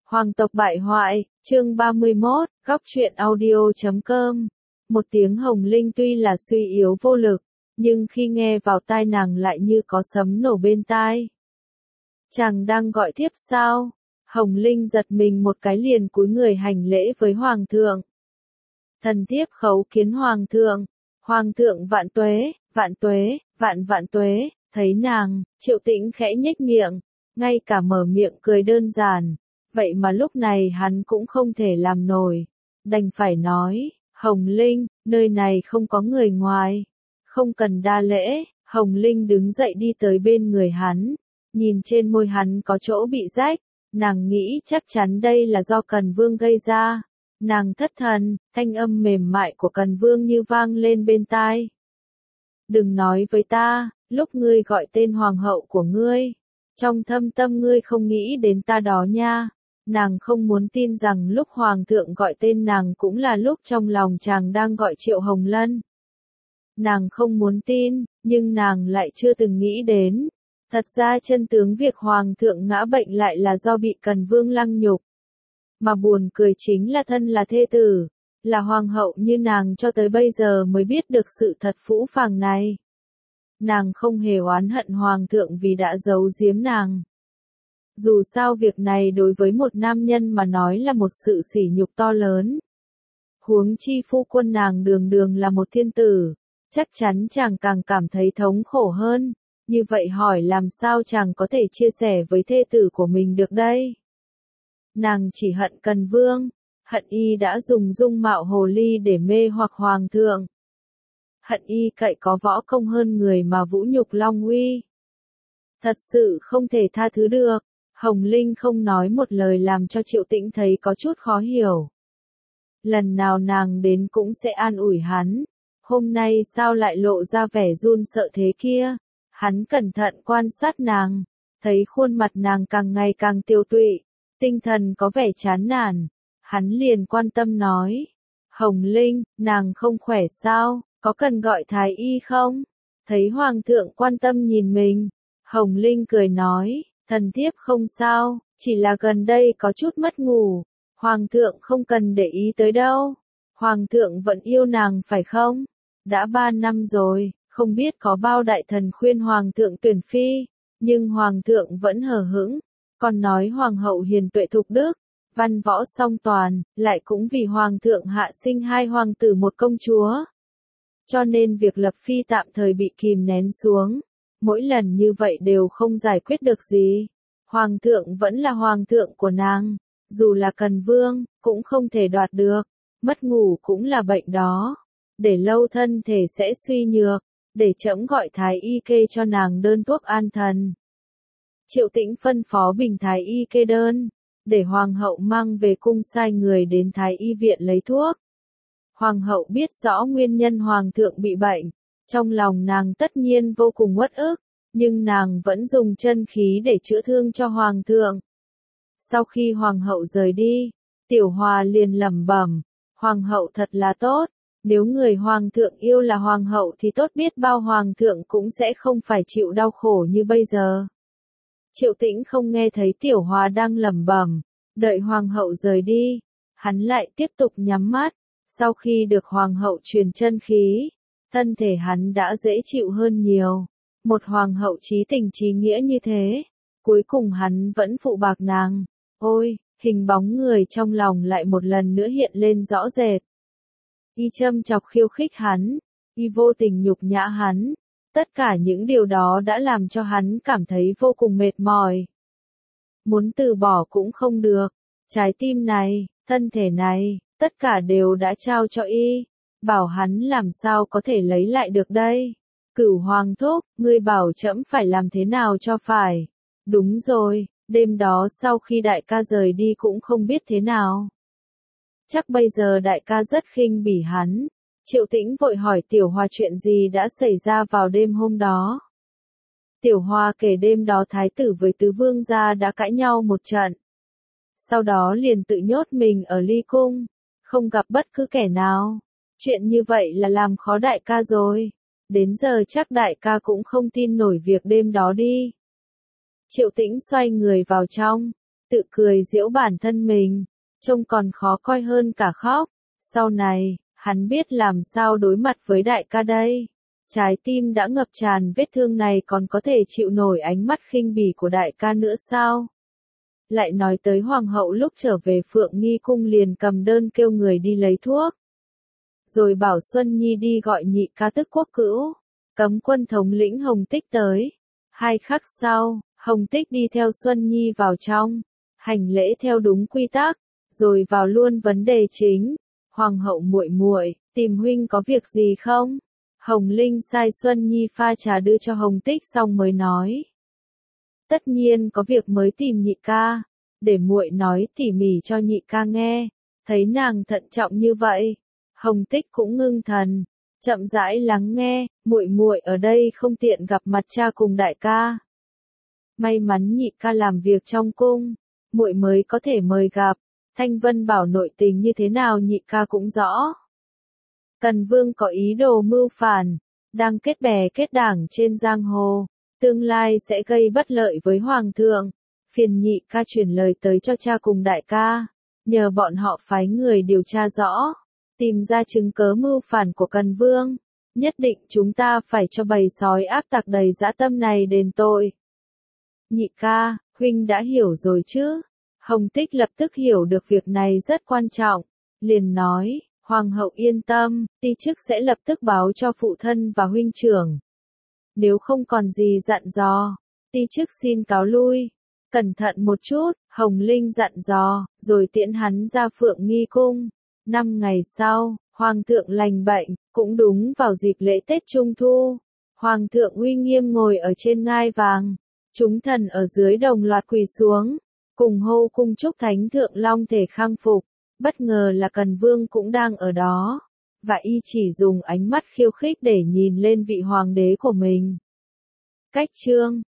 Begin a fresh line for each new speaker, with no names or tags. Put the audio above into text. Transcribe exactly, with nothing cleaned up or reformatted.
Hoàng tộc bại hoại, chương ba mươi mốt, góc truyện audio chấm com. Một tiếng hồng linh tuy là suy yếu vô lực, nhưng khi nghe vào tai nàng lại như có sấm nổ bên tai. Chàng đang gọi thiếp sao? Hồng linh giật mình một cái liền cúi người hành lễ với hoàng thượng. Thần thiếp khấu kiến hoàng thượng. Hoàng thượng vạn tuế, vạn tuế, vạn vạn tuế. Thấy nàng, Triệu Tĩnh khẽ nhếch miệng, ngay cả mở miệng cười đơn giản. Vậy mà lúc này hắn cũng không thể làm nổi, đành phải nói, Hồng Linh, nơi này không có người ngoài, không cần đa lễ. Hồng Linh đứng dậy đi tới bên người hắn, nhìn trên môi hắn có chỗ bị rách, nàng nghĩ chắc chắn đây là do Cần Vương gây ra. Nàng thất thần, thanh âm mềm mại của Cần Vương như vang lên bên tai. Đừng nói với ta, lúc ngươi gọi tên hoàng hậu của ngươi, trong thâm tâm ngươi không nghĩ đến ta đó nha. Nàng không muốn tin rằng lúc hoàng thượng gọi tên nàng cũng là lúc trong lòng chàng đang gọi Triệu Hồng Lân. Nàng không muốn tin, nhưng nàng lại chưa từng nghĩ đến. Thật ra chân tướng việc hoàng thượng ngã bệnh lại là do bị Cần Vương lăng nhục. Mà buồn cười chính là thân là thê tử, là hoàng hậu như nàng cho tới bây giờ mới biết được sự thật phũ phàng này. Nàng không hề oán hận hoàng thượng vì đã giấu giếm nàng. Dù sao việc này đối với một nam nhân mà nói là một sự sỉ nhục to lớn. Huống chi phu quân nàng đường đường là một thiên tử, chắc chắn chàng càng cảm thấy thống khổ hơn. Như vậy hỏi làm sao chàng có thể chia sẻ với thê tử của mình được đây? Nàng chỉ hận Cần Vương, hận y đã dùng dung mạo hồ ly để mê hoặc hoàng thượng. Hận y cậy có võ công hơn người mà vũ nhục Long Uy. Thật sự không thể tha thứ được. Hồng Linh không nói một lời làm cho Triệu Tĩnh thấy có chút khó hiểu. Lần nào nàng đến cũng sẽ an ủi hắn. Hôm nay sao lại lộ ra vẻ run sợ thế kia? Hắn cẩn thận quan sát nàng, thấy khuôn mặt nàng càng ngày càng tiêu tụy, tinh thần có vẻ chán nản. Hắn liền quan tâm nói, Hồng Linh, nàng không khỏe sao, có cần gọi thái y không? Thấy hoàng thượng quan tâm nhìn mình, Hồng Linh cười nói, thần thiếp không sao, chỉ là gần đây có chút mất ngủ, hoàng thượng không cần để ý tới đâu. Hoàng thượng vẫn yêu nàng phải không? Đã ba năm rồi, không biết có bao đại thần khuyên hoàng thượng tuyển phi, nhưng hoàng thượng vẫn hờ hững, còn nói hoàng hậu hiền tuệ thục đức, văn võ song toàn, lại cũng vì hoàng thượng hạ sinh hai hoàng tử một công chúa. Cho nên việc lập phi tạm thời bị kìm nén xuống. Mỗi lần như vậy đều không giải quyết được gì. Hoàng thượng vẫn là hoàng thượng của nàng, dù là Cần Vương, cũng không thể đoạt được. Mất ngủ cũng là bệnh đó. Để lâu thân thể sẽ suy nhược, để trẫm gọi thái y kê cho nàng đơn thuốc an thần. Triệu Tĩnh phân phó Bình thái y kê đơn, để hoàng hậu mang về cung sai người đến thái y viện lấy thuốc. Hoàng hậu biết rõ nguyên nhân hoàng thượng bị bệnh. Trong lòng nàng tất nhiên vô cùng uất ức, nhưng nàng vẫn dùng chân khí để chữa thương cho hoàng thượng. Sau khi hoàng hậu rời đi, Tiểu Hòa liền lẩm bẩm, hoàng hậu thật là tốt, nếu người hoàng thượng yêu là hoàng hậu thì tốt biết bao hoàng thượng cũng sẽ không phải chịu đau khổ như bây giờ. Triệu Tĩnh không nghe thấy Tiểu Hòa đang lẩm bẩm, đợi hoàng hậu rời đi, hắn lại tiếp tục nhắm mắt, sau khi được hoàng hậu truyền chân khí, thân thể hắn đã dễ chịu hơn nhiều. Một hoàng hậu chí tình chí nghĩa như thế, cuối cùng hắn vẫn phụ bạc nàng. Ôi, hình bóng người trong lòng lại một lần nữa hiện lên rõ rệt. Y châm chọc khiêu khích hắn, y vô tình nhục nhã hắn. Tất cả những điều đó đã làm cho hắn cảm thấy vô cùng mệt mỏi. Muốn từ bỏ cũng không được. Trái tim này, thân thể này, tất cả đều đã trao cho y. Bảo hắn làm sao có thể lấy lại được đây? Cửu hoàng thúc, ngươi bảo trẫm phải làm thế nào cho phải? Đúng rồi, đêm đó sau khi đại ca rời đi cũng không biết thế nào. Chắc bây giờ đại ca rất khinh bỉ hắn. Triệu Tĩnh vội hỏi Tiểu Hòa chuyện gì đã xảy ra vào đêm hôm đó. Tiểu Hòa kể đêm đó thái tử với tứ vương gia đã cãi nhau một trận. Sau đó liền tự nhốt mình ở ly cung, không gặp bất cứ kẻ nào. Chuyện như vậy là làm khó đại ca rồi. Đến giờ chắc đại ca cũng không tin nổi việc đêm đó đi. Triệu Tĩnh xoay người vào trong, tự cười giễu bản thân mình, trông còn khó coi hơn cả khóc. Sau này, hắn biết làm sao đối mặt với đại ca đây. Trái tim đã ngập tràn vết thương này còn có thể chịu nổi ánh mắt khinh bỉ của đại ca nữa sao? Lại nói tới hoàng hậu lúc trở về Phượng Nghi cung liền cầm đơn kêu người đi lấy thuốc. Rồi bảo Xuân Nhi đi gọi nhị ca tức quốc cữu, cấm quân thống lĩnh Hồng Tích tới. Hai khắc sau, Hồng Tích đi theo Xuân Nhi vào trong, hành lễ theo đúng quy tắc, rồi vào luôn vấn đề chính. Hoàng hậu muội muội, tìm huynh có việc gì không? Hồng Linh sai Xuân Nhi pha trà đưa cho Hồng Tích xong mới nói. Tất nhiên có việc mới tìm nhị ca, để muội nói tỉ mỉ cho nhị ca nghe. Thấy nàng thận trọng như vậy, Hồng Tích cũng ngưng thần, chậm rãi lắng nghe. Muội muội ở đây không tiện gặp mặt cha cùng đại ca. May mắn nhị ca làm việc trong cung, muội mới có thể mời gặp. Thanh Vân bảo nội tình như thế nào nhị ca cũng rõ. Cần Vương có ý đồ mưu phản, đang kết bè kết đảng trên giang hồ, tương lai sẽ gây bất lợi với hoàng thượng. Phiền nhị ca truyền lời tới cho cha cùng đại ca, nhờ bọn họ phái người điều tra rõ, tìm ra chứng cớ mưu phản của Cần Vương. Nhất định chúng ta phải cho bầy sói ác tặc đầy dã tâm này đền tội. Nhị ca, huynh đã hiểu rồi chứ? Hồng Tích lập tức hiểu được việc này rất quan trọng, liền nói, Hoàng hậu yên tâm, ti chức sẽ lập tức báo cho phụ thân và huynh trưởng. Nếu không còn gì dặn dò, ti chức xin cáo lui. Cẩn thận một chút, Hồng Linh dặn dò, rồi tiễn hắn ra Phượng Nghi cung. Năm ngày sau, Hoàng thượng lành bệnh, cũng đúng vào dịp lễ Tết Trung Thu. Hoàng thượng uy nghiêm ngồi ở trên ngai vàng, chúng thần ở dưới đồng loạt quỳ xuống, cùng hô cung chúc thánh thượng long thể khang phục. Bất ngờ là Cần Vương cũng đang ở đó, và y chỉ dùng ánh mắt khiêu khích để nhìn lên vị hoàng đế của mình. Cách chương